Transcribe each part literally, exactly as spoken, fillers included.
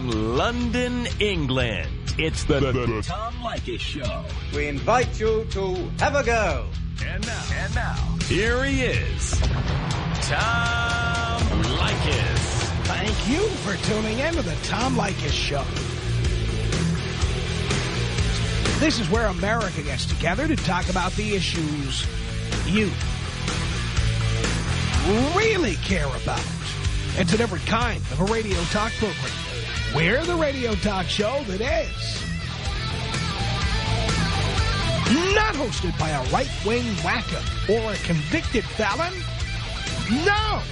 from London, England, it's the, the, the Tom Leykis Show. We invite you to have a go. And now, and now, here he is, Tom Leykis. Thank you for tuning in to the Tom Leykis Show. This is where America gets together to talk about the issues you really care about. It's a different kind of a radio talk program. We're the radio talk show that is not hosted by a right-wing wacko or a convicted felon. No!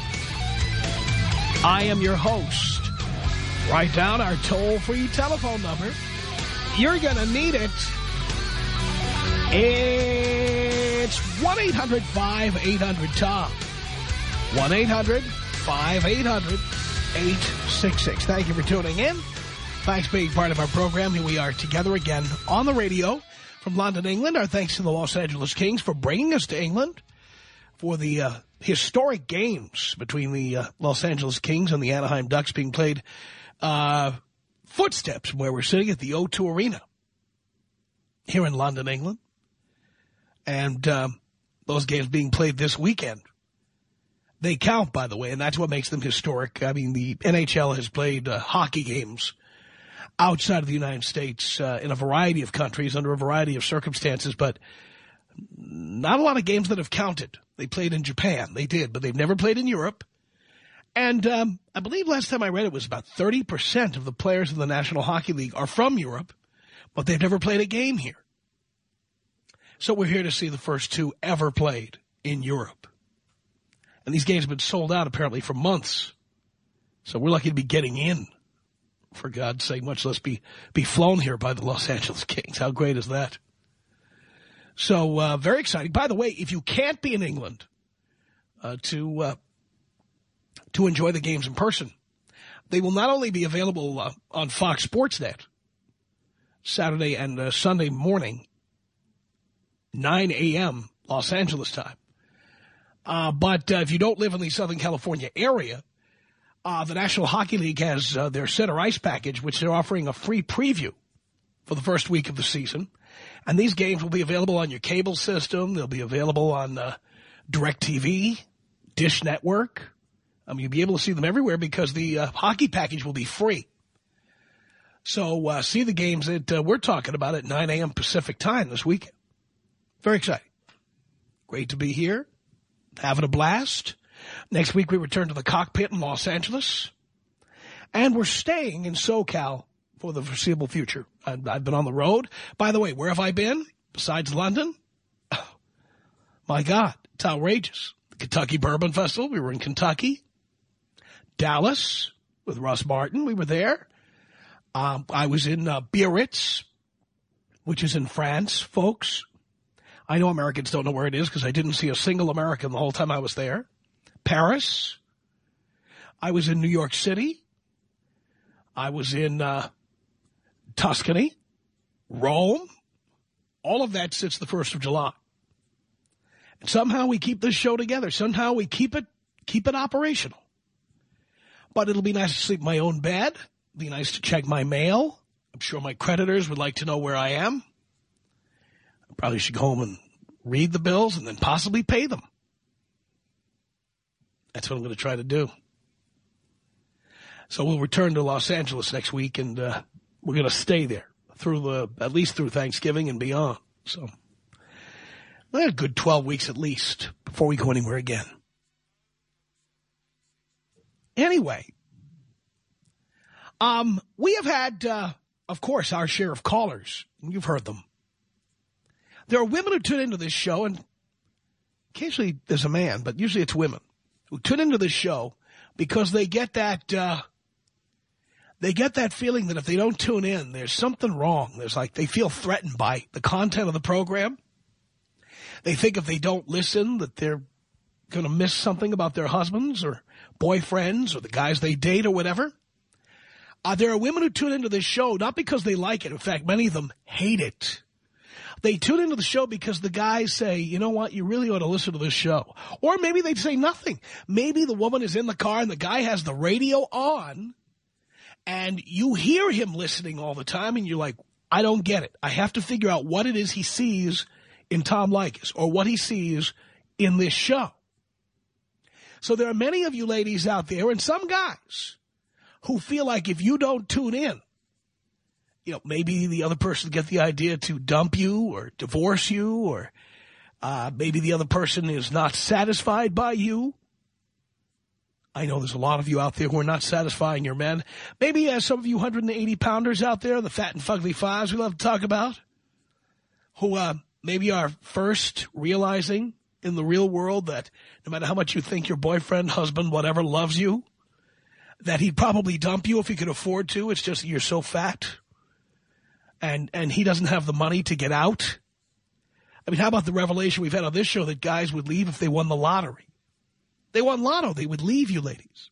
I am your host. Write down our toll-free telephone number. You're going to need it. It's one eight hundred five eight hundred Tom. one eight hundred five eight hundred eight six six. Thank you for tuning in. Thanks for being part of our program. Here we are together again on the radio from London, England. Our thanks to the Los Angeles Kings for bringing us to England for the uh, historic games between the uh, Los Angeles Kings and the Anaheim Ducks being played uh, footsteps from where we're sitting at the O two Arena here in London, England. And um, those games being played this weekend. They count, by the way, and that's what makes them historic. I mean, the N H L has played uh, hockey games outside of the United States uh, in a variety of countries under a variety of circumstances, but not a lot of games that have counted. They played in Japan. They did, but they've never played in Europe. And um, I believe last time I read it was about thirty percent of the players in the National Hockey League are from Europe, but they've never played a game here. So we're here to see the first two ever played in Europe. And these games have been sold out, apparently, for months. So we're lucky to be getting in, for God's sake, much less be, be flown here by the Los Angeles Kings. How great is that? So uh, very exciting. By the way, if you can't be in England uh, to uh, to enjoy the games in person, they will not only be available uh, on Fox Sports Net Saturday and uh, Sunday morning, nine a m Los Angeles time. Uh, but uh, if you don't live in the Southern California area, uh, the National Hockey League has uh, their Center Ice package, which they're offering a free preview for the first week of the season. And these games will be available on your cable system. They'll be available on uh, DirecTV, Dish Network. I mean, you'll be able to see them everywhere because the uh, hockey package will be free. So uh, see the games that uh, we're talking about at nine a m Pacific time this weekend. Very exciting. Great to be here. Having a blast. Next week we return to the cockpit in Los Angeles. And we're staying in SoCal for the foreseeable future. I've, I've been on the road. By the way, where have I been besides London? Oh, my God, it's outrageous. The Kentucky Bourbon Festival, we were in Kentucky. Dallas with Russ Martin, we were there. Um, I was in uh, Biarritz, which is in France, folks. I know Americans don't know where it is because I didn't see a single American the whole time I was there. Paris. I was in New York City. I was in uh, Tuscany, Rome. All of that sits the first of July. And somehow we keep this show together. Somehow we keep it, keep it operational. But it'll be nice to sleep in my own bed. It'll be nice to check my mail. I'm sure my creditors would like to know where I am. I probably should go home and read the bills and then possibly pay them. That's what I'm going to try to do. So we'll return to Los Angeles next week, and uh, we're going to stay there through the at least through Thanksgiving and beyond. So a good twelve weeks at least before we go anywhere again. Anyway, um, we have had, uh, of course, our share of callers. You've heard them. There are women who tune into this show, and occasionally there's a man, but usually it's women, who tune into this show because they get that uh, they get that feeling that if they don't tune in, there's something wrong. There's like they feel threatened by the content of the program. They think if they don't listen that they're going to miss something about their husbands or boyfriends or the guys they date or whatever. Uh, there are women who tune into this show not because they like it. In fact, many of them hate it. They tune into the show because the guys say, you know what, you really ought to listen to this show. Or maybe they'd say nothing. Maybe the woman is in the car and the guy has the radio on And you hear him listening all the time, and you're like, I don't get it. I have to figure out what it is he sees in Tom Leykis or what he sees in this show. So there are many of you ladies out there and some guys who feel like if you don't tune in, you know, maybe the other person get the idea to dump you or divorce you, or uh, maybe the other person is not satisfied by you. I know there's a lot of you out there who are not satisfying your men. Maybe uh, some of you one hundred eighty pounders out there, the fat and fugly fives we love to talk about, who uh, maybe are first realizing in the real world that no matter how much you think your boyfriend, husband, whatever loves you, that he'd probably dump you if he could afford to. It's just that you're so fat and, and he doesn't have the money to get out. I mean, how about the revelation we've had on this show that guys would leave if they won the lottery? They won lotto. They would leave you ladies.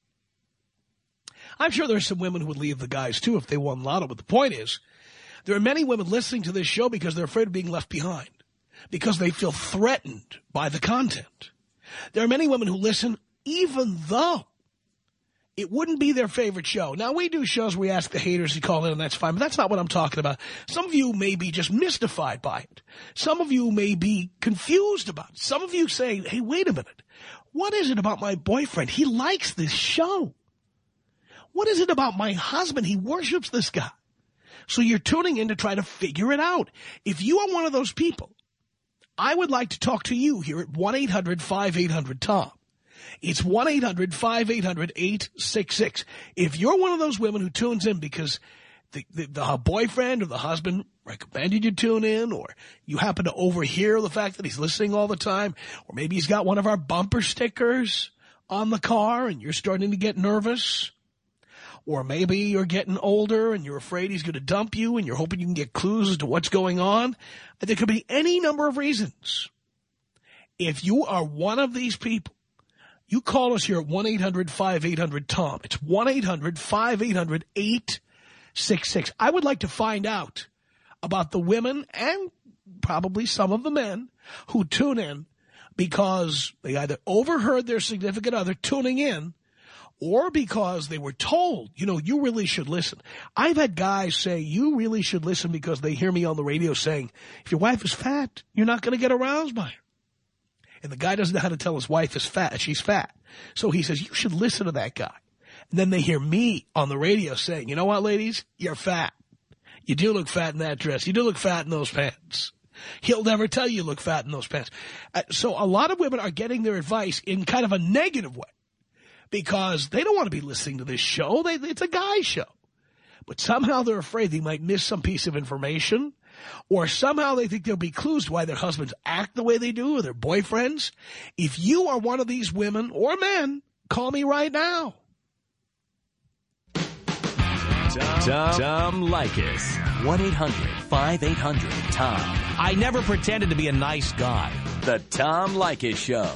I'm sure there's some women who would leave the guys, too, if they won lotto. But the point is, there are many women listening to this show because they're afraid of being left behind, because they feel threatened by the content. There are many women who listen even though it wouldn't be their favorite show. Now, we do shows where we ask the haters to call in, and that's fine, but that's not what I'm talking about. Some of you may be just mystified by it. Some of you may be confused about it. Some of you say, hey, wait a minute. What is it about my boyfriend? He likes this show. What is it about my husband? He worships this guy. So you're tuning in to try to figure it out. If you are one of those people, I would like to talk to you here at one eight hundred five eight hundred Tom. It's one eight hundred five eight hundred eight six six. If you're one of those women who tunes in because the, the, the boyfriend or the husband recommended you tune in, or you happen to overhear the fact that he's listening all the time, or maybe he's got one of our bumper stickers on the car and you're starting to get nervous, or maybe you're getting older and you're afraid he's going to dump you and you're hoping you can get clues as to what's going on. There could be any number of reasons. If you are one of these people, you call us here at one eight hundred five eight hundred Tom. It's one eight hundred five eight hundred eight six six. I would like to find out about the women and probably some of the men who tune in because they either overheard their significant other tuning in or because they were told, you know, you really should listen. I've had guys say, you really should listen because they hear me on the radio saying, if your wife is fat, you're not going to get aroused by her. And the guy doesn't know how to tell his wife is fat. She's fat. So he says, you should listen to that guy. And then they hear me on the radio saying, you know what, ladies? You're fat. You do look fat in that dress. You do look fat in those pants. He'll never tell you you look fat in those pants. Uh, so a lot of women are getting their advice in kind of a negative way because they don't want to be listening to this show. They, it's a guy show. But somehow they're afraid they might miss some piece of information, or somehow they think there'll be clues to why their husbands act the way they do or their boyfriends. If you are one of these women or men, call me right now. Tom, Tom, Tom Leykis. one eight hundred five eight hundred Tom. I never pretended to be a nice guy. The Tom Leykis Show.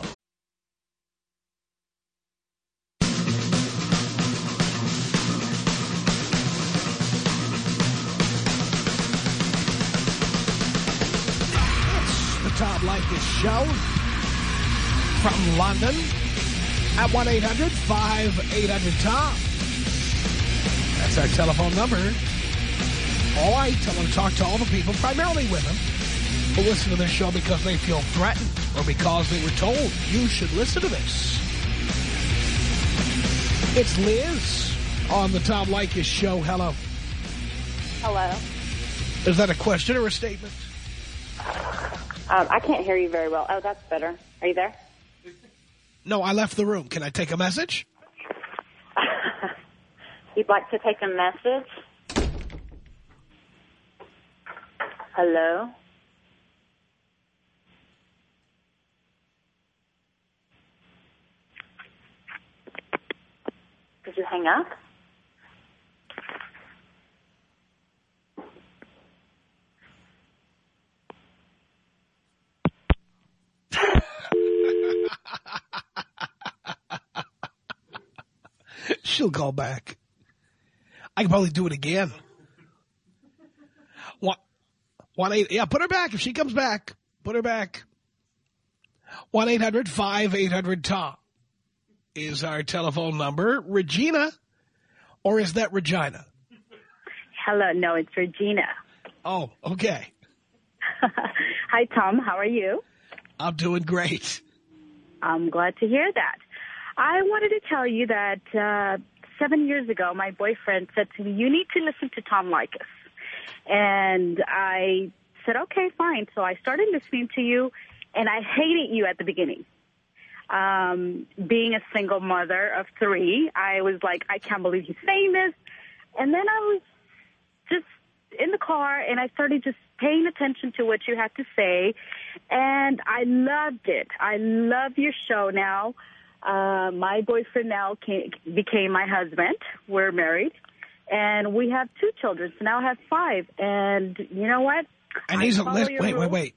It's the Tom Leykis Show from London at one eight hundred five eight hundred Tom. That's our telephone number. All right, I want to talk to all the people, primarily women, who listen to this show because they feel threatened or because they were told, you should listen to this. It's Liz on the Tom Leykis Show. Hello. Hello. Is that a question or a statement? Um, I can't hear you very well. Oh, that's better. Are you there? No, I left the room. Can I take a message? You'd like to take a message? Hello? Did you hang up? She'll call back. I can probably do it again. One, one eight, yeah, put her back. If she comes back, put her back. one eight hundred five eight hundred Tom is our telephone number. Regina, or is that Regina? Hello. No, it's Regina. Oh, okay. Hi, Tom. How are you? I'm doing great. I'm glad to hear that. I wanted to tell you that uh, seven years ago, my boyfriend said to me, you need to listen to Tom Leykis. And I said, okay, fine. So I started listening to you, and I hated you at the beginning. Um, being a single mother of three, I was like, I can't believe he's saying this. And then I was just in the car, and I started just paying attention to what you had to say, and I loved it. I love your show now. Uh, my boyfriend now came, became my husband. We're married, and we have two children, so now I have five. And you know what? And he's a listener. Wait, wait, wait.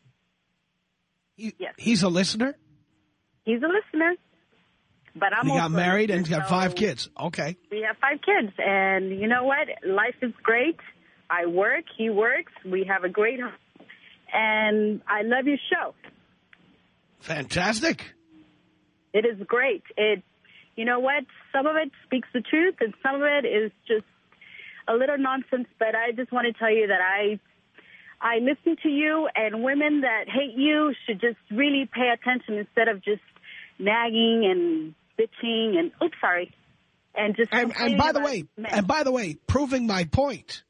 He, yes. He's a listener? He's a listener. But I'm he got married listener, and he's got so five kids. Okay. We have five kids, and you know what? Life is great. I work, he works, we have a great home, and I love your show. Fantastic. It is great. It, you know what? Some of it speaks the truth, and some of it is just a little nonsense, but I just want to tell you that I I listen to you, and women that hate you should just really pay attention instead of just nagging and bitching and, oops, sorry, and just and, and by the way, men. and by the way, proving my point.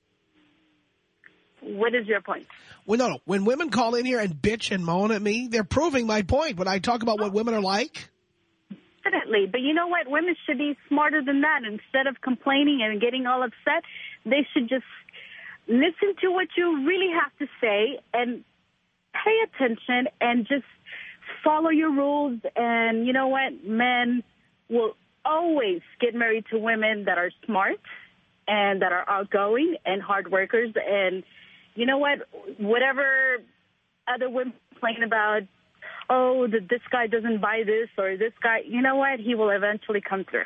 What is your point? Well, no, no. When women call in here and bitch and moan at me, they're proving my point. When I talk about what women are like. Definitely. But you know what? Women should be smarter than that. Instead of complaining and getting all upset, they should just listen to what you really have to say and pay attention and just follow your rules. And you know what? Men will always get married to women that are smart and that are outgoing and hard workers. And you know what? Whatever other women complain about, oh, that this guy doesn't buy this or this guy, you know what? He will eventually come through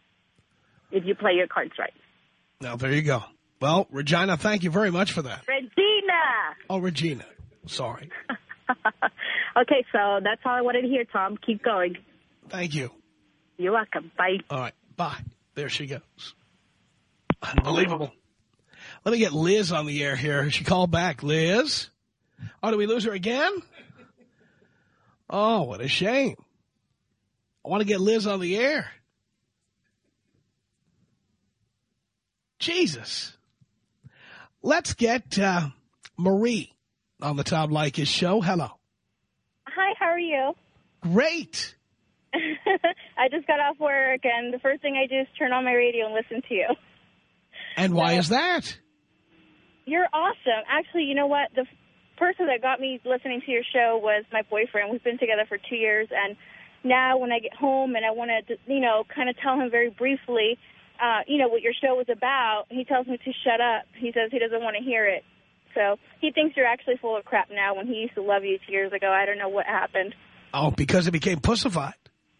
if you play your cards right. Now, there you go. Well, Regina, thank you very much for that. Regina! Oh, Regina. Sorry. Okay, so that's all I wanted to hear, Tom. Keep going. Thank you. You're welcome. Bye. All right. Bye. There she goes. Unbelievable. Let me get Liz on the air here. She called back. Liz? Oh, did we lose her again? Oh, what a shame. I want to get Liz on the air. Jesus. Let's get uh, Marie on the Tom Leykis show. Hello. Hi, how are you? Great. I just got off work, and the first thing I do is turn on my radio and listen to you. And why so, is that? You're awesome. Actually, you know what? The person that got me listening to your show was my boyfriend. We've been together for two years, and now when I get home and I want to, you know, kind of tell him very briefly, uh, you know, what your show was about, he tells me to shut up. He says he doesn't want to hear it. So he thinks you're actually full of crap now when he used to love you two years ago. I don't know what happened. Oh, because it became pussified.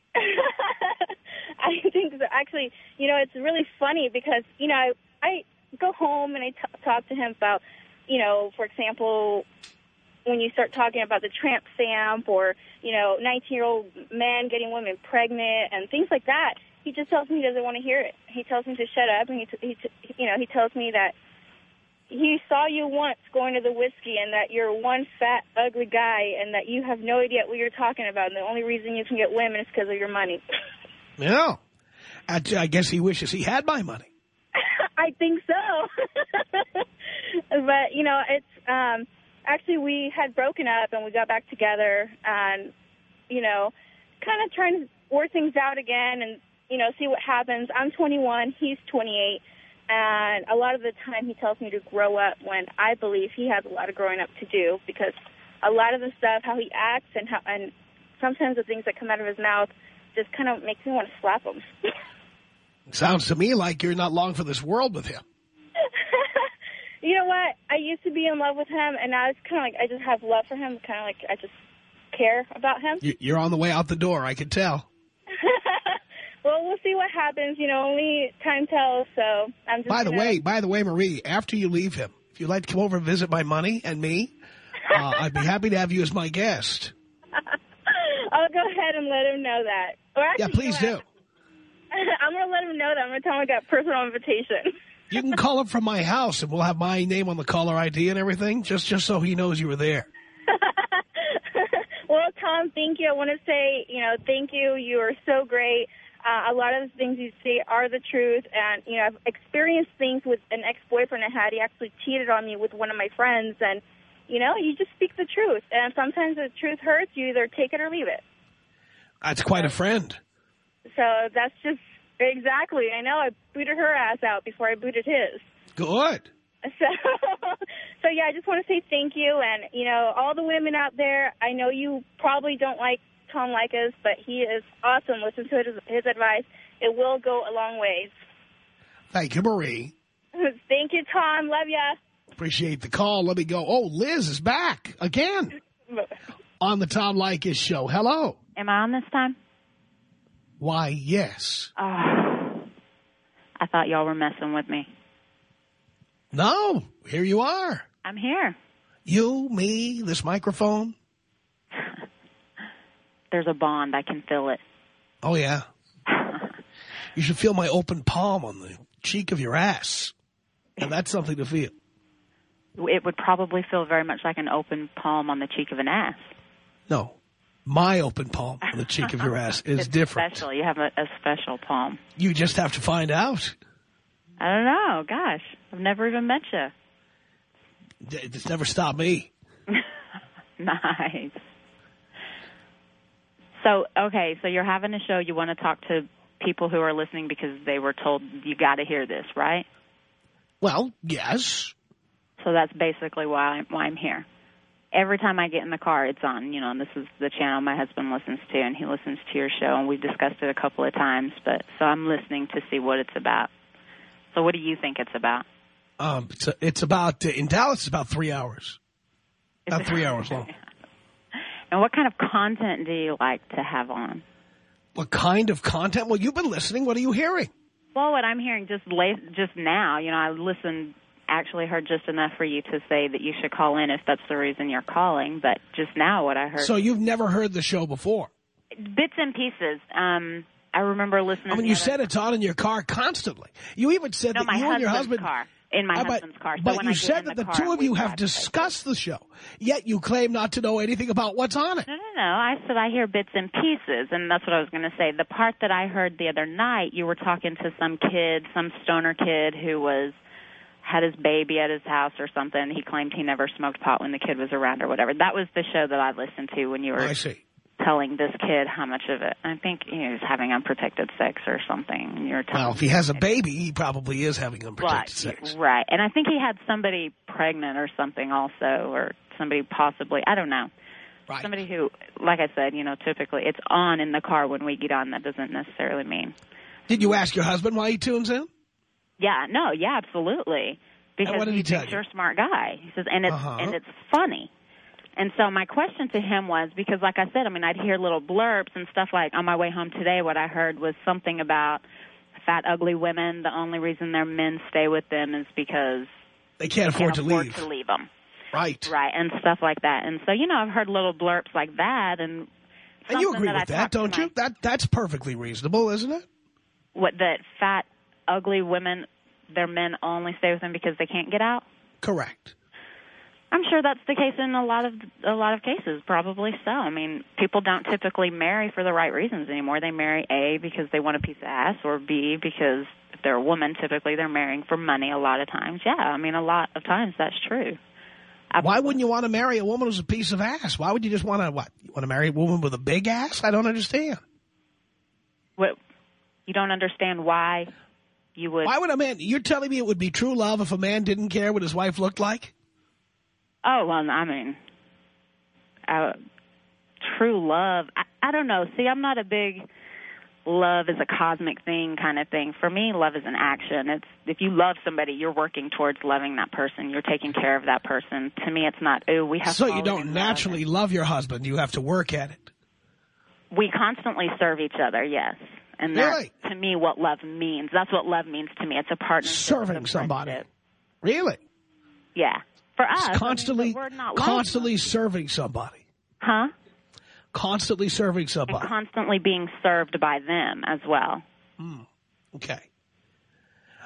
I think so. Actually, you know, it's really funny because, you know, I, I go home and I t talk to him about, you know, for example, when you start talking about the tramp stamp or, you know, nineteen-year-old men getting women pregnant and things like that, he just tells me he doesn't want to hear it. He tells me to shut up, and he, t he t you know, he tells me that he saw you once going to the whiskey and that you're one fat, ugly guy and that you have no idea what you're talking about, and the only reason you can get women is because of your money. Yeah. I, I guess he wishes he had my money. I think so. But, you know, it's um, actually we had broken up and we got back together and, you know, kind of trying to work things out again and, you know, see what happens. I'm twenty-one. He's twenty-eight. And a lot of the time he tells me to grow up when I believe he has a lot of growing up to do because a lot of the stuff, how he acts and how, and sometimes the things that come out of his mouth just kind of makes me want to slap him. Sounds to me like you're not long for this world with him. You know what? I used to be in love with him, and now it's kind of like I just have love for him, kind of like I just care about him. You're on the way out the door, I can tell. Well, we'll see what happens. You know, only time tells, so I'm just By the gonna... way, by the way, Marie, after you leave him, if you'd like to come over and visit my money and me, uh, I'd be happy to have you as my guest. I'll go ahead and let him know that. Or actually, yeah, please you know do. I'm going to let him know that. I'm going to tell him I got personal invitation. You can call him from my house, and we'll have my name on the caller I D and everything, just, just so he knows you were there. Well, Tom, thank you. I want to say, you know, thank you. You are so great. Uh, a lot of the things you say are the truth. And, you know, I've experienced things with an ex-boyfriend I had. He actually cheated on me with one of my friends. And, you know, you just speak the truth. And sometimes the truth hurts. You either take it or leave it. That's quite a friend. So that's just exactly. I know I booted her ass out before I booted his. Good. So, so yeah, I just want to say thank you. And, you know, all the women out there, I know you probably don't like Tom Leykis, but he is awesome. Listen to his, his advice. It will go a long ways. Thank you, Marie. Thank you, Tom. Love ya. Appreciate the call. Let me go. Oh, Liz is back again on the Tom Leykis show. Hello. Am I on this time? Why, yes. Oh, I thought y'all were messing with me. No, here you are. I'm here. You, me, this microphone. There's a bond. I can feel it. Oh, yeah. You should feel my open palm on the cheek of your ass. And that's something to feel. It would probably feel very much like an open palm on the cheek of an ass. No. My open palm on the cheek of your ass is it's different. Special. You have a, a special palm. You just have to find out. I don't know. Gosh, I've never even met you. It's never stopped me. Nice. So, okay, so you're having a show. You want to talk to people who are listening because they were told you got to hear this, right? Well, yes. So that's basically why I'm, why I'm here. Every time I get in the car, it's on, you know, and this is the channel my husband listens to, and he listens to your show, and we've discussed it a couple of times, but so I'm listening to see what it's about. So what do you think it's about? Um, it's, a, it's about, uh, in Dallas, it's about three hours. Is about it? three hours long. And what kind of content do you like to have on? What kind of content? Well, you've been listening. What are you hearing? Well, what I'm hearing just late, just now, you know, I listened, actually heard just enough for you to say that you should call in if that's the reason you're calling, but just now what I heard. So you've never heard the show before? Bits and pieces. Um, I remember listening. I mean, you said it's on in your car constantly. You even said no, that you and your husband... car. In my uh, husband's car. So but when you I said that the, the two of you have places. discussed the show, yet you claim not to know anything about what's on it. No, no, no. I said I hear bits and pieces, and that's what I was going to say. The part that I heard the other night, you were talking to some kid, some stoner kid who was had his baby at his house or something. He claimed he never smoked pot when the kid was around or whatever. That was the show that I listened to when you were I see. telling this kid how much of it. I think he was having unprotected sex or something. And you were telling well, if he has a baby, he probably is having unprotected right, sex. Right. And I think he had somebody pregnant or something also, or somebody possibly, I don't know. Right. Somebody who, like I said, you know, typically it's on in the car when we get on. That doesn't necessarily mean. Did you ask your husband why he tunes in? Yeah, no, yeah, absolutely. Because and what did he he's tell a you? pure smart guy. He says, and it's uh-huh. and it's funny. And so my question to him was, because like I said, I mean, I'd hear little blurbs and stuff like, on my way home today, what I heard was something about fat, ugly women. The only reason their men stay with them is because they can't they afford, can't to, afford leave. to leave them. Right. Right, and stuff like that. And so, you know, I've heard little blurbs like that. And And you agree that with I that, don't my, you? That That's perfectly reasonable, isn't it? What, that fat, ugly women, their men only stay with them because they can't get out? Correct. I'm sure that's the case in a lot of a lot of cases, probably so. I mean, people don't typically marry for the right reasons anymore. They marry A because they want a piece of ass, or B because if they're a woman, typically they're marrying for money a lot of times. Yeah, I mean, a lot of times that's true. Absolutely. Why wouldn't you want to marry a woman who's a piece of ass? Why would you just want to, what, you want to marry a woman with a big ass? I don't understand. What, you don't understand why you would... Why would a man, you're telling me it would be true love if a man didn't care what his wife looked like? Oh, well, I mean, uh, true love, I, I don't know. See, I'm not a big love is a cosmic thing kind of thing. For me, love is an action. It's if you love somebody, you're working towards loving that person. You're taking care of that person. To me, it's not, oh, we have So to you don't naturally love, love your husband. You have to work at it. We constantly serve each other, yes. And really? That's, to me, what love means. That's what love means to me. It's a partnership. Serving somebody. Really? Yeah. For us, it's constantly, I mean, not constantly serving somebody. Huh? Constantly serving somebody. And constantly being served by them as well. Mm, okay.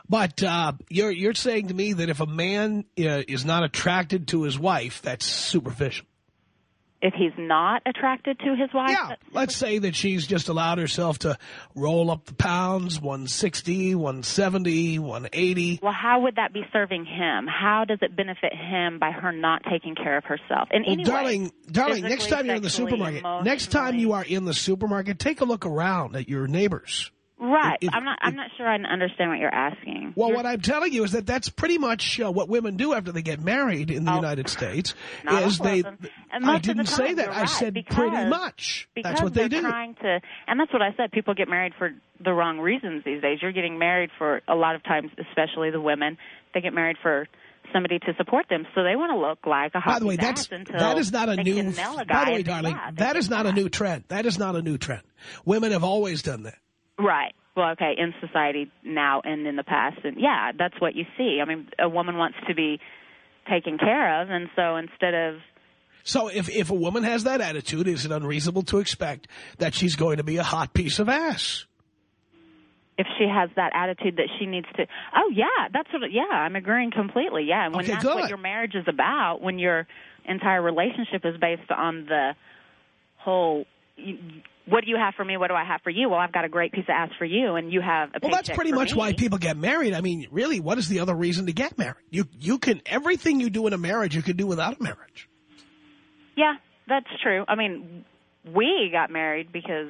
But uh, you're you're saying to me that if a man uh, is not attracted to his wife, that's superficial. If he's not attracted to his wife? Yeah, let's say that she's just allowed herself to roll up the pounds, one sixty, one seventy, one eighty. Well, how would that be serving him? How does it benefit him by her not taking care of herself? In well, any darling, way, darling, next time you're in the supermarket, next time you are in the supermarket, take a look around at your neighbors. Right. If, I'm not I'm not sure I understand what you're asking. Well, you're, what I'm telling you is that that's pretty much uh, what women do after they get married in the oh, United States. Not is all they? of them. And most I didn't of the time, say that. you're I right, said because, pretty much. That's what they they're do. Trying to, and that's what I said. People get married for the wrong reasons these days. You're getting married for a lot of times, especially the women. They get married for somebody to support them, so they want to look like a hot By the way, that's that is not a new. A by the way, darling, that is not that. a new trend. That is not a new trend. Women have always done that. Right. Well, okay, in society now and in the past, and yeah, that's what you see. I mean, a woman wants to be taken care of, and so instead of... So if, if a woman has that attitude, is it unreasonable to expect that she's going to be a hot piece of ass? If she has that attitude that she needs to... Oh, yeah, that's what... Yeah, I'm agreeing completely, yeah. And when okay, that's good. what your marriage is about, when your entire relationship is based on the whole... You, what do you have for me? What do I have for you? Well, I've got a great piece of ass for you, and you have a Well, that's pretty for much me. why people get married. I mean, really, what is the other reason to get married? You you can everything you do in a marriage, you can do without a marriage. Yeah, that's true. I mean, we got married because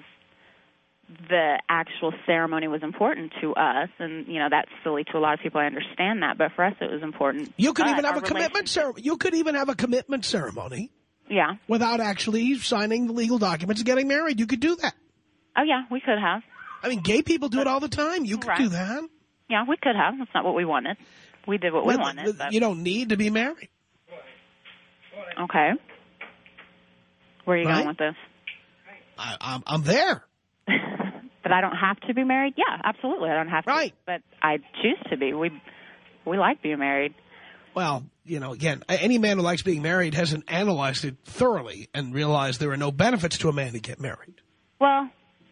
the actual ceremony was important to us, and you know that's silly to a lot of people. I understand that, but for us, it was important. You could but even have our a commitment ceremony. You could even have a commitment ceremony. Yeah. Without actually signing the legal documents and getting married. You could do that. Oh, yeah, we could have. I mean, gay people do it all the time. You could right. do that. Yeah, we could have. That's not what we wanted. We did what well, we wanted. But... You don't need to be married. Okay. Where are you right? going with this? I, I'm, I'm there. But I don't have to be married? Yeah, absolutely. I don't have to. Right. But I choose to be. We we like being married. Well, you know, again, any man who likes being married hasn't analyzed it thoroughly and realized there are no benefits to a man to get married. Well,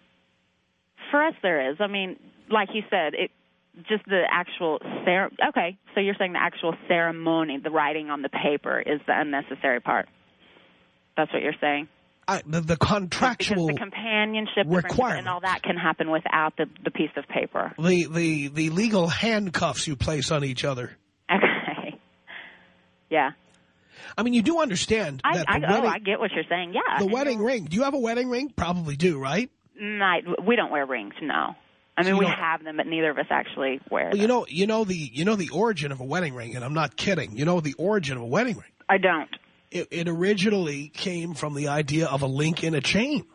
for us there is. I mean, like you said, it just the actual cer- okay, so you're saying the actual ceremony, the writing on the paper is the unnecessary part. That's what you're saying? I, the, the contractual because the companionship requirement and all that can happen without the, the piece of paper. The, the, the legal handcuffs you place on each other. Okay. Yeah. I mean, you do understand I, that I, the wedding... Oh, I get what you're saying, yeah. The and wedding ring. Do you have a wedding ring? Probably do, right? No, we don't wear rings, no. I mean, so we have them, but neither of us actually wear well, them. You know, you know the you know the origin of a wedding ring, and I'm not kidding. You know the origin of a wedding ring. I don't. It, it originally came from the idea of a link in a chain.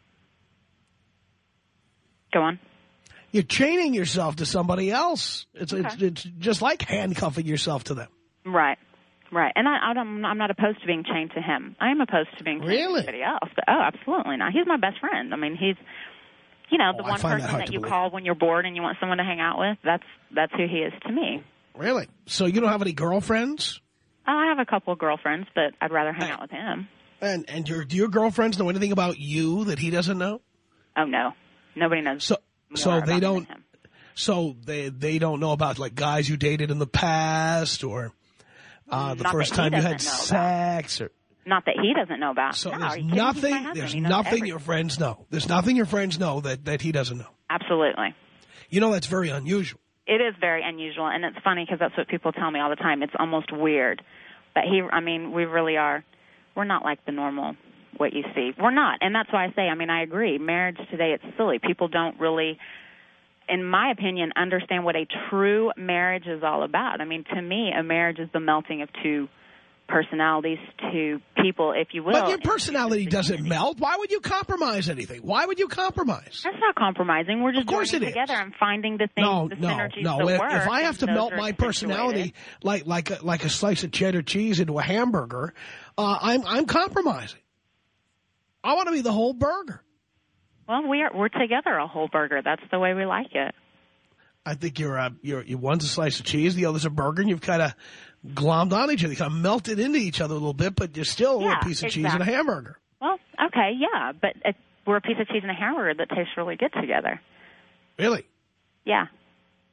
Go on. You're chaining yourself to somebody else. It's okay. it's, it's just like handcuffing yourself to them. Right. Right. And I, I don't, I'm not opposed to being chained to him. I am opposed to being chained really? to somebody else. But, oh, absolutely not. He's my best friend. I mean, he's, you know, oh, the one person that, that you believe. call when you're bored and you want someone to hang out with. That's that's who he is to me. Really? So you don't have any girlfriends? Oh, I have a couple of girlfriends, but I'd rather hang out with him. And and your do your girlfriends know anything about you that he doesn't know? Oh, no. Nobody knows. So more so about they me don't. than him. So they they don't know about like guys you dated in the past or uh, the Not first that he time you had doesn't know sex or. Not that he doesn't know about. So no, there's are you kidding? He's my nothing. husband. There's He knows nothing everything. your friends know. There's nothing your friends know that that he doesn't know. Absolutely. You know that's very unusual. It is very unusual, and it's funny because that's what people tell me all the time. It's almost weird. But he, I mean, we really are. We're not like the normal what you see. We're not, and that's why I say. I mean, I agree. Marriage today, it's silly. People don't really, in my opinion, understand what a true marriage is all about. I mean, to me, a marriage is the melting of two personalities, two people, if you will. But your personality doesn't melt. Why would you compromise anything? Why would you compromise? That's not compromising. We're just of course joining it together is. and finding the things, no, the no, synergies no. that If, work. if I have to and melt those are my personality accentuated. like like a, like a slice of cheddar cheese into a hamburger, uh, I'm I'm compromising. I want to be the whole burger. Well, we're we're together a whole burger. That's the way we like it. I think you're uh, you're you one's a slice of cheese, the other's a burger, and you've kind of glommed on each other, you kind of melted into each other a little bit, but you're still Yeah, a piece of exactly. cheese and a hamburger. Well, okay, yeah, but it, we're a piece of cheese and a hamburger that tastes really good together. Really? Yeah.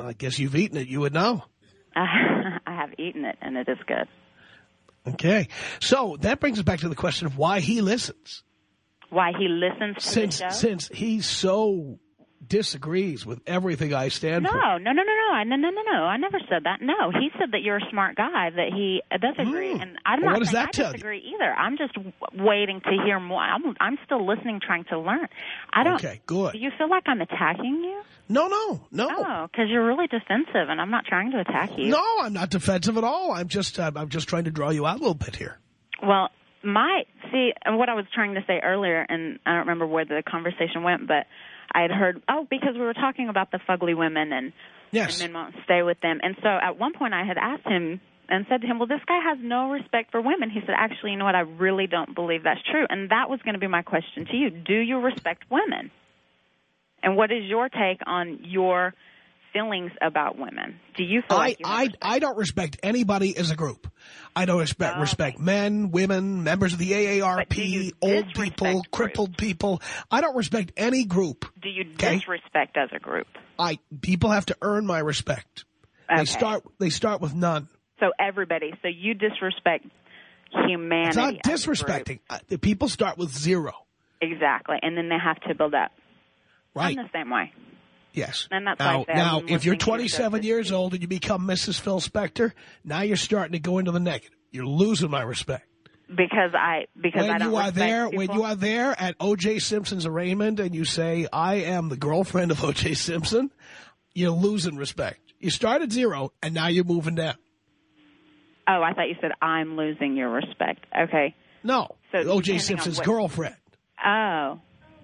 I guess you've eaten it. You would know. I have eaten it, and it is good. Okay. So that brings us back to the question of why he listens. Why he listens to since, the show? Since he so disagrees with everything I stand no, for. No, no, no, no, I, no, no, no, no. I never said that. No, he said that you're a smart guy, that he does agree. Mm. And I'm well, not what does saying that I tell disagree you? either. I'm just waiting to hear more. I'm, I'm still listening, trying to learn. I don't. Okay, good. Do you feel like I'm attacking you? No, no, no. No, because you're really defensive, and I'm not trying to attack you. No, I'm not defensive at all. I'm just, uh, I'm just trying to draw you out a little bit here. Well, my, see, what I was trying to say earlier, and I don't remember where the conversation went, but I had heard, oh, because we were talking about the fugly women and, yes. and men won't stay with them. And so at one point I had asked him and said to him, well, this guy has no respect for women. He said, actually, you know what, I really don't believe that's true. And that was going to be my question to you. Do you respect women? And what is your take on your feelings about women? Do you feel I, like you I, I don't respect anybody as a group. I don't respect, oh, respect okay. men, women, members of the A A R P, old people, crippled people. I don't respect any group. Do you okay? disrespect as a group? I People have to earn my respect. Okay. They start They start with none. So everybody, so you disrespect humanity. It's not disrespecting. The people start with zero. Exactly, and then they have to build up. Right. I'm the same way. Yes. And that's now, like now if you're twenty-seven to years old and you become Missus Phil Spector, now you're starting to go into the negative. You're losing my respect. Because I because when I don't you are respect there people. when you are there at O J Simpson's arraignment and you say I am the girlfriend of O J Simpson, you're losing respect. You start at zero and now you're moving down. Oh, I thought you said I'm losing your respect. Okay. No, so O J Simpson's what, girlfriend. Oh.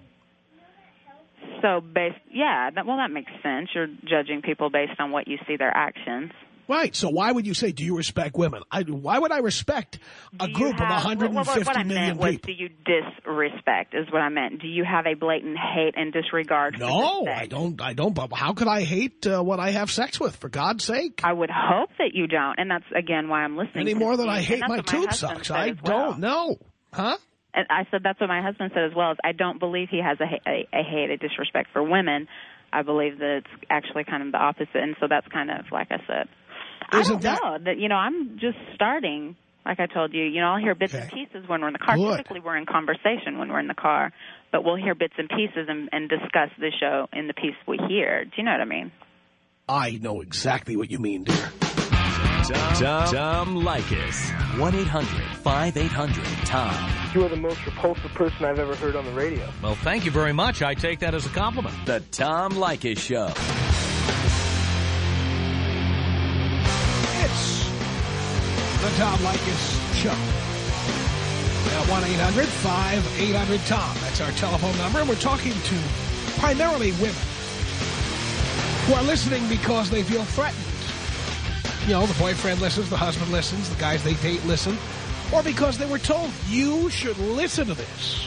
So, based, yeah, that, well, that makes sense. You're judging people based on what you see their actions. Right. So why would you say, do you respect women? I, why would I respect a do group have, of one hundred fifty well, what, what I million meant was, people? do you disrespect is what I meant. Do you have a blatant hate and disregard for No, respect? I don't. I don't. But how could I hate uh, what I have sex with, for God's sake? I would hope that you don't. And that's, again, why I'm listening. Any more than you. I hate my, my tube sucks. I well. don't know. Huh? And I said that's what my husband said as well. Is I don't believe he has a, a, a hate, a disrespect for women. I believe that it's actually kind of the opposite. And so that's kind of, like I said, Isn't I don't that... know. That, you know, I'm just starting, like I told you. You know, I'll hear bits okay. and pieces when we're in the car. Good. Typically we're in conversation when we're in the car. But we'll hear bits and pieces and, and discuss the show in the piece we hear. Do you know what I mean? I know exactly what you mean, dear. Tom, Tom, Tom Leykis. one eight hundred five eight hundred Tom. You are the most repulsive person I've ever heard on the radio. Well, thank you very much. I take that as a compliment. The Tom Leykis Show. It's the Tom Leykis Show. At one eight hundred five eight hundred Tom. That's our telephone number. And we're talking to primarily women who are listening because they feel threatened. You know, the boyfriend listens, the husband listens, the guys they date listen. Or because they were told, you should listen to this.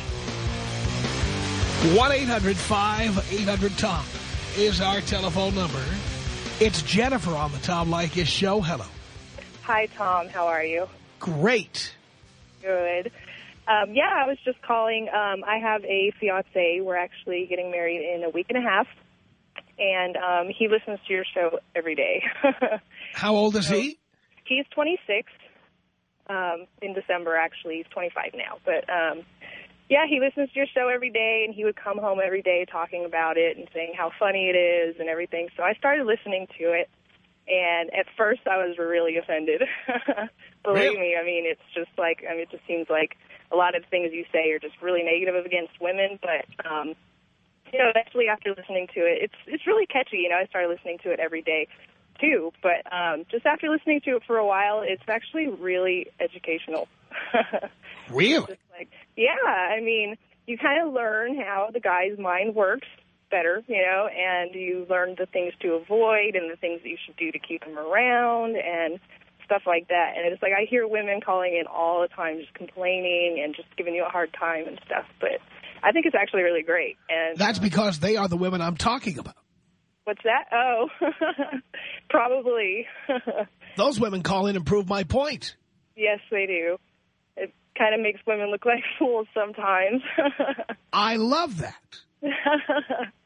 one eight hundred five eight hundred Tom is our telephone number. It's Jennifer on the Tom Leykis Show. Hello. Hi, Tom. How are you? Great. Good. Um, yeah, I was just calling. Um, I have a fiance. We're actually getting married in a week and a half. And um, he listens to your show every day. How old is so, he? He's twenty-six. Um, in December, actually. He's twenty-five now. But, um, yeah, he listens to your show every day, and he would come home every day talking about it and saying how funny it is and everything. So I started listening to it, and at first I was really offended. Believe really? me, I mean, it's just like, I mean, it just seems like a lot of things you say are just really negative against women, but, um, you know, eventually after listening to it, it's it's really catchy. You know, I started listening to it every day, too. But um, just after listening to it for a while, it's actually really educational. Really? Just like, yeah, I mean, you kind of learn how the guy's mind works better, you know, and you learn the things to avoid and the things that you should do to keep him around and stuff like that. And it's like I hear women calling in all the time just complaining and just giving you a hard time and stuff. But I think it's actually really great. And that's because they are the women I'm talking about. What's that? Oh, probably. Those women call in and prove my point. Yes, they do. It kind of makes women look like fools sometimes. I love that.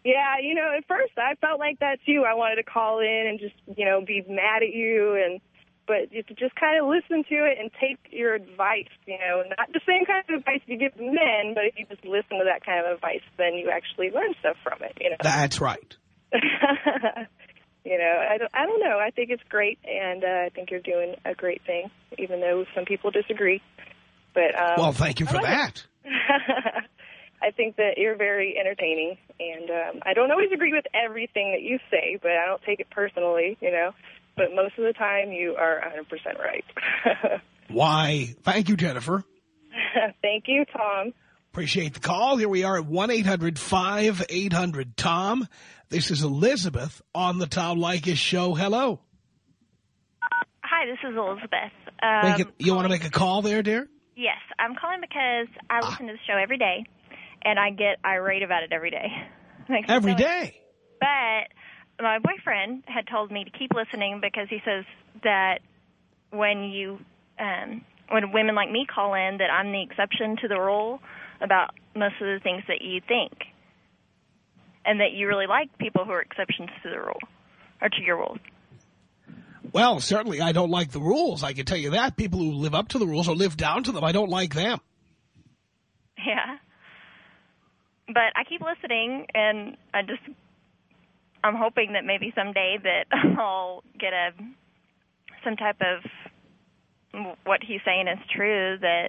Yeah, you know, at first I felt like that too. I wanted to call in and just, you know, be mad at you, and but you just kind of listen to it and take your advice, you know, not the same kind of advice you give men, but if you just listen to that kind of advice, then you actually learn stuff from it, you know. That's right. You know, I don't, I don't know. I think it's great, and uh, I think you're doing a great thing, even though some people disagree. But um, well, thank you for that. I think that you're very entertaining, and um, I don't always agree with everything that you say, but I don't take it personally, you know. But most of the time, you are one hundred percent right. Why? Thank you, Jennifer. Thank you, Tom. Appreciate the call. Here we are at one eight hundred five eight hundred Tom. This is Elizabeth on the Tom Leykis Show. Hello. Hi, this is Elizabeth. Um, make it, you want to make a call there, dear? Yes, I'm calling because I listen ah. to the show every day, and I get irate about it every day. Every day? But my boyfriend had told me to keep listening because he says that when you, um, when women like me call in, that I'm the exception to the rule about most of the things that you think, and that you really like people who are exceptions to the rule, or to your rules. Well, certainly I don't like the rules. I can tell you that. People who live up to the rules or live down to them, I don't like them. Yeah. But I keep listening, and I just, I'm hoping that maybe someday that I'll get a, some type of, what he's saying is true, that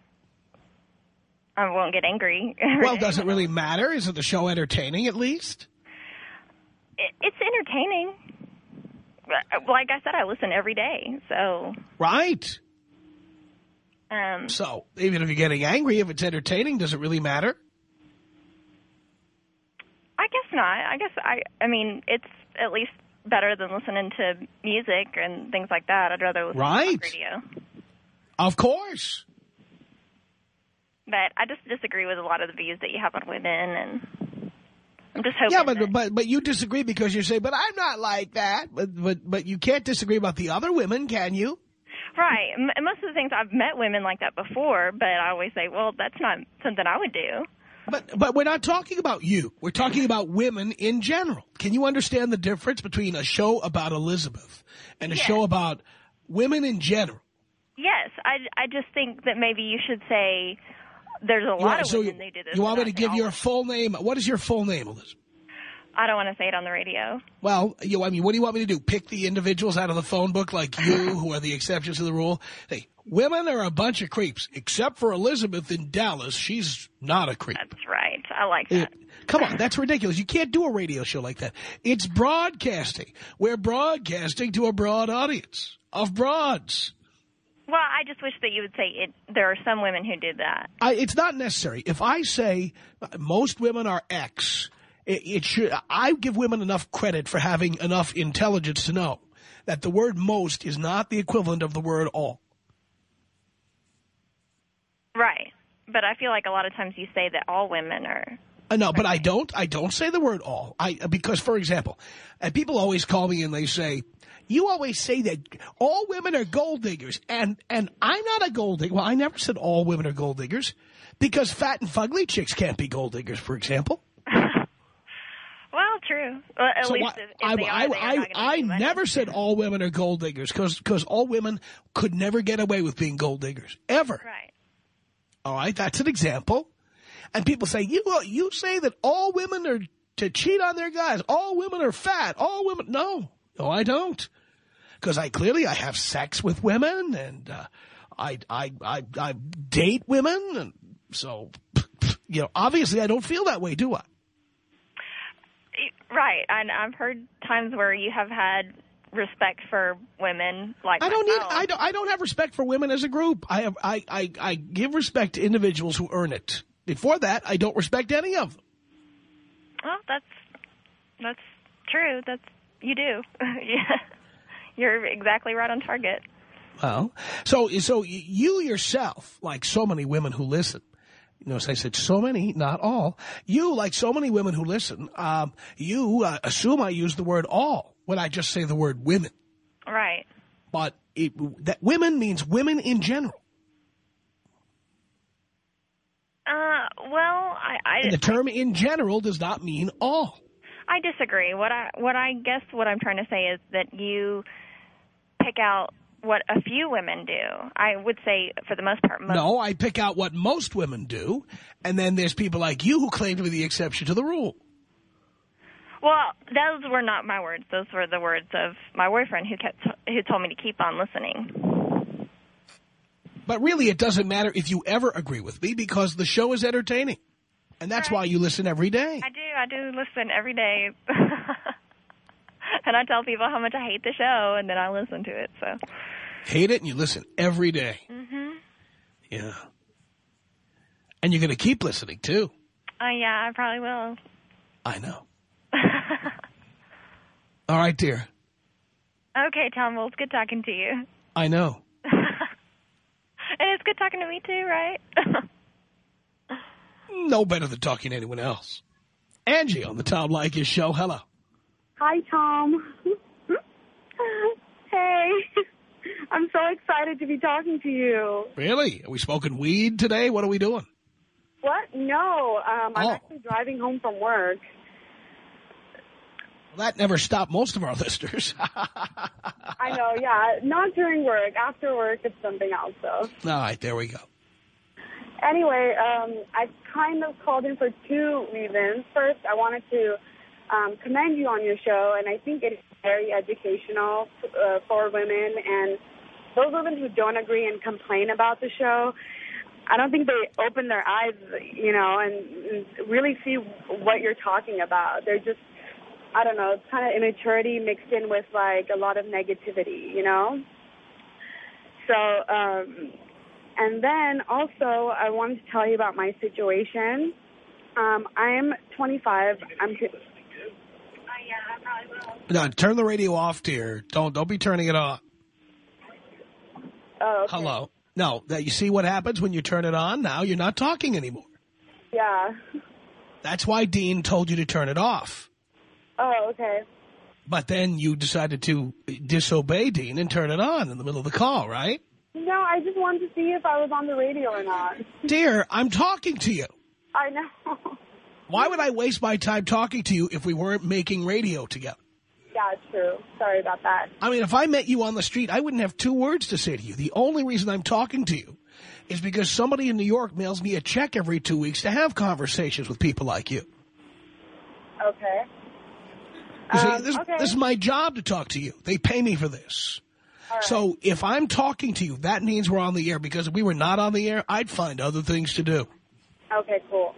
I won't get angry. Well, does it really matter? Isn't the show entertaining at least? It, it's entertaining. Like I said, I listen every day, so. Right. Um, so, even if you're getting angry, if it's entertaining, does it really matter? I guess not. I guess, I, I mean, it's at least better than listening to music and things like that. I'd rather listen right. to radio. Of course. But I just disagree with a lot of the views that you have on women, and I'm just hoping. Yeah, but that... but but you disagree because you say, but I'm not like that. But but but you can't disagree about the other women, can you? Right. M most of the things, I've met women like that before, but I always say, well, that's not something I would do. But but we're not talking about you. We're talking about women in general. Can you understand the difference between a show about Elizabeth and a yes. show about women in general? Yes. I, I just think that maybe you should say there's a lot want, of so women you, who do this. You want me to give your full name? What is your full name, Elizabeth? I don't want to say it on the radio. Well, you, I mean, what do you want me to do? Pick the individuals out of the phone book like you, who are the exceptions to the rule? Hey, women are a bunch of creeps, except for Elizabeth in Dallas. She's not a creep. That's right. I like that. It, come on, that's ridiculous. You can't do a radio show like that. It's broadcasting. We're broadcasting to a broad audience of broads. Well, I just wish that you would say it. There are some women who did that. I, it's not necessary. If I say most women are X, it, it should. I give women enough credit for having enough intelligence to know that the word most is not the equivalent of the word all. Right. But I feel like a lot of times you say that all women are. Uh, no, but I don't. I don't say the word all. I because, for example, and people always call me and they say, you always say that all women are gold diggers, and and I'm not a gold digger. Well, I never said all women are gold diggers, because fat and fugly chicks can't be gold diggers, for example. Well, true. Well, at so least what, if, if I, they are, I, they I, are I never said all women are gold diggers, because because all women could never get away with being gold diggers, ever. Right. All right, that's an example. And people say, you you say that all women are to cheat on their guys. All women are fat. All women. No, no, I don't. Because I clearly I have sex with women, and uh, I, I I I date women, and so you know obviously I don't feel that way, do I? Right, and I've heard times where you have had respect for women like I don't myself. need I don't I don't have respect for women as a group. I have I I I give respect to individuals who earn it. Before that, I don't respect any of them. Well, that's that's true. That's you do. Yeah. You're exactly right on target. Well, so so you yourself, like so many women who listen, you notice I said so many, not all. You, like so many women who listen, um, you uh, assume I use the word all when I just say the word women. Right. But it, that women means women in general. Uh, well, I... I and the term in general does not mean all. I disagree. What I what I guess what I'm trying to say is that you pick out what a few women do. I would say for the most part. Most no, I pick out what most women do, and then there's people like you who claim to be the exception to the rule. Well, those were not my words. Those were the words of my boyfriend who kept who told me to keep on listening. But really, it doesn't matter if you ever agree with me because the show is entertaining. And that's right. Why you listen every day. I do. I do listen every day. And I tell people how much I hate the show, and then I listen to it. So hate it, and you listen every day. Mm-hmm. Yeah. And you're going to keep listening, too. Oh, uh, yeah, I probably will. I know. All right, dear. Okay, Tom. Well, it's good talking to you. I know. And it's good talking to me, too, right? No better than talking to anyone else. Angie on the Tom Leykis show. Hello. Hi, Tom. Hey. I'm so excited to be talking to you. Really? Are we smoking weed today? What are we doing? What? No. Um, I'm oh. actually driving home from work. Well, that never stopped most of our listeners. I know, yeah. Not during work. After work, it's something else, though. All right, there we go. Anyway, um, I kind of called in for two reasons. First, I wanted to um, commend you on your show, and I think it's very educational uh, for women. And those women who don't agree and complain about the show, I don't think they open their eyes, you know, and, and really see what you're talking about. They're just, I don't know, it's kind of immaturity mixed in with, like, a lot of negativity, you know? So, um... And then also, I wanted to tell you about my situation. Um, I'm twenty-five. I'm. T- no, turn the radio off, dear. Don't don't be turning it on. Oh. Okay. Hello. No, that you see what happens when you turn it on. Now you're not talking anymore. Yeah. That's why Dean told you to turn it off. Oh, okay. But then you decided to disobey Dean and turn it on in the middle of the call, right? No, I just wanted to see if I was on the radio or not. Dear, I'm talking to you. I know. Why would I waste my time talking to you if we weren't making radio together? Yeah, it's true. Sorry about that. I mean, if I met you on the street, I wouldn't have two words to say to you. The only reason I'm talking to you is because somebody in New York mails me a check every two weeks to have conversations with people like you. Okay. You see, um, this, okay. this is my job to talk to you. They pay me for this. Right. So if I'm talking to you, that means we're on the air, because if we were not on the air, I'd find other things to do. Okay, cool.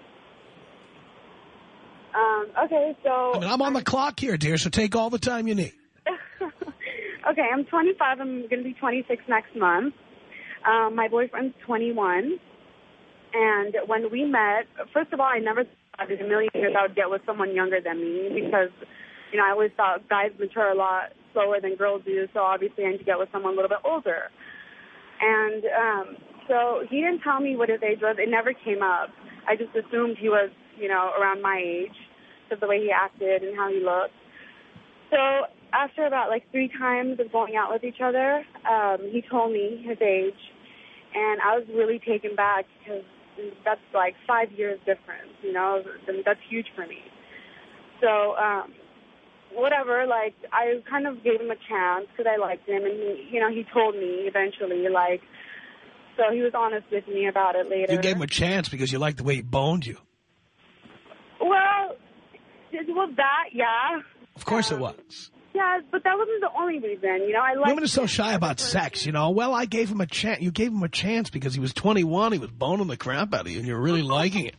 Um, okay, so... I mean, I'm on the clock here, dear, so take all the time you need. Okay, I'm twenty-five. I'm going to be twenty-six next month. Um, my boyfriend's twenty-one. And when we met, first of all, I never thought in a million years I would get with someone younger than me, because, you know, I always thought guys mature a lot slower than girls do, so obviously I need to get with someone a little bit older. And um, so he didn't tell me what his age was. It never came up. I just assumed he was, you know, around my age, because of the way he acted and how he looked. So after about like three times of going out with each other, um, he told me his age, and I was really taken back, because that's like five years difference, you know, and that's huge for me. So, um, whatever, like, I kind of gave him a chance because I liked him, and he, you know, he told me eventually, like, so he was honest with me about it later. You gave him a chance because you liked the way he boned you. Well, it was that, yeah. Of course um, it was. Yeah, but that wasn't the only reason, you know. I liked Women are so shy about sex, you know. Well, I gave him a chance. You gave him a chance because he was twenty-one. He was boning the crap out of you, and you're really liking it.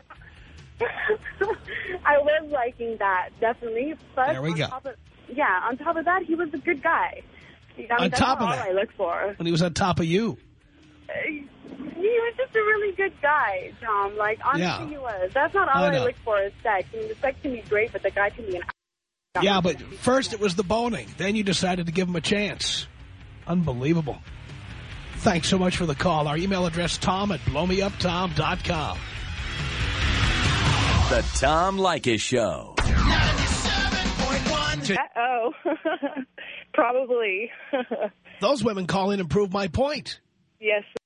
I was liking that, definitely. But there we go. Of, yeah, on top of that, he was a good guy. I mean, on that's top of all that, I look for. When he was on top of you. Uh, he was just a really good guy, Tom. Like, honestly, yeah. he was. That's not all I, I look for is sex. I mean, the sex can be great, but the guy can be an... Yeah, but first it was the boning. Then you decided to give him a chance. Unbelievable. Thanks so much for the call. Our email address, Tom at blow me up tom dot com. The Tom Leykis Show. ninety-seven point one. Uh-oh. Probably. Those women call in and prove my point. Yes,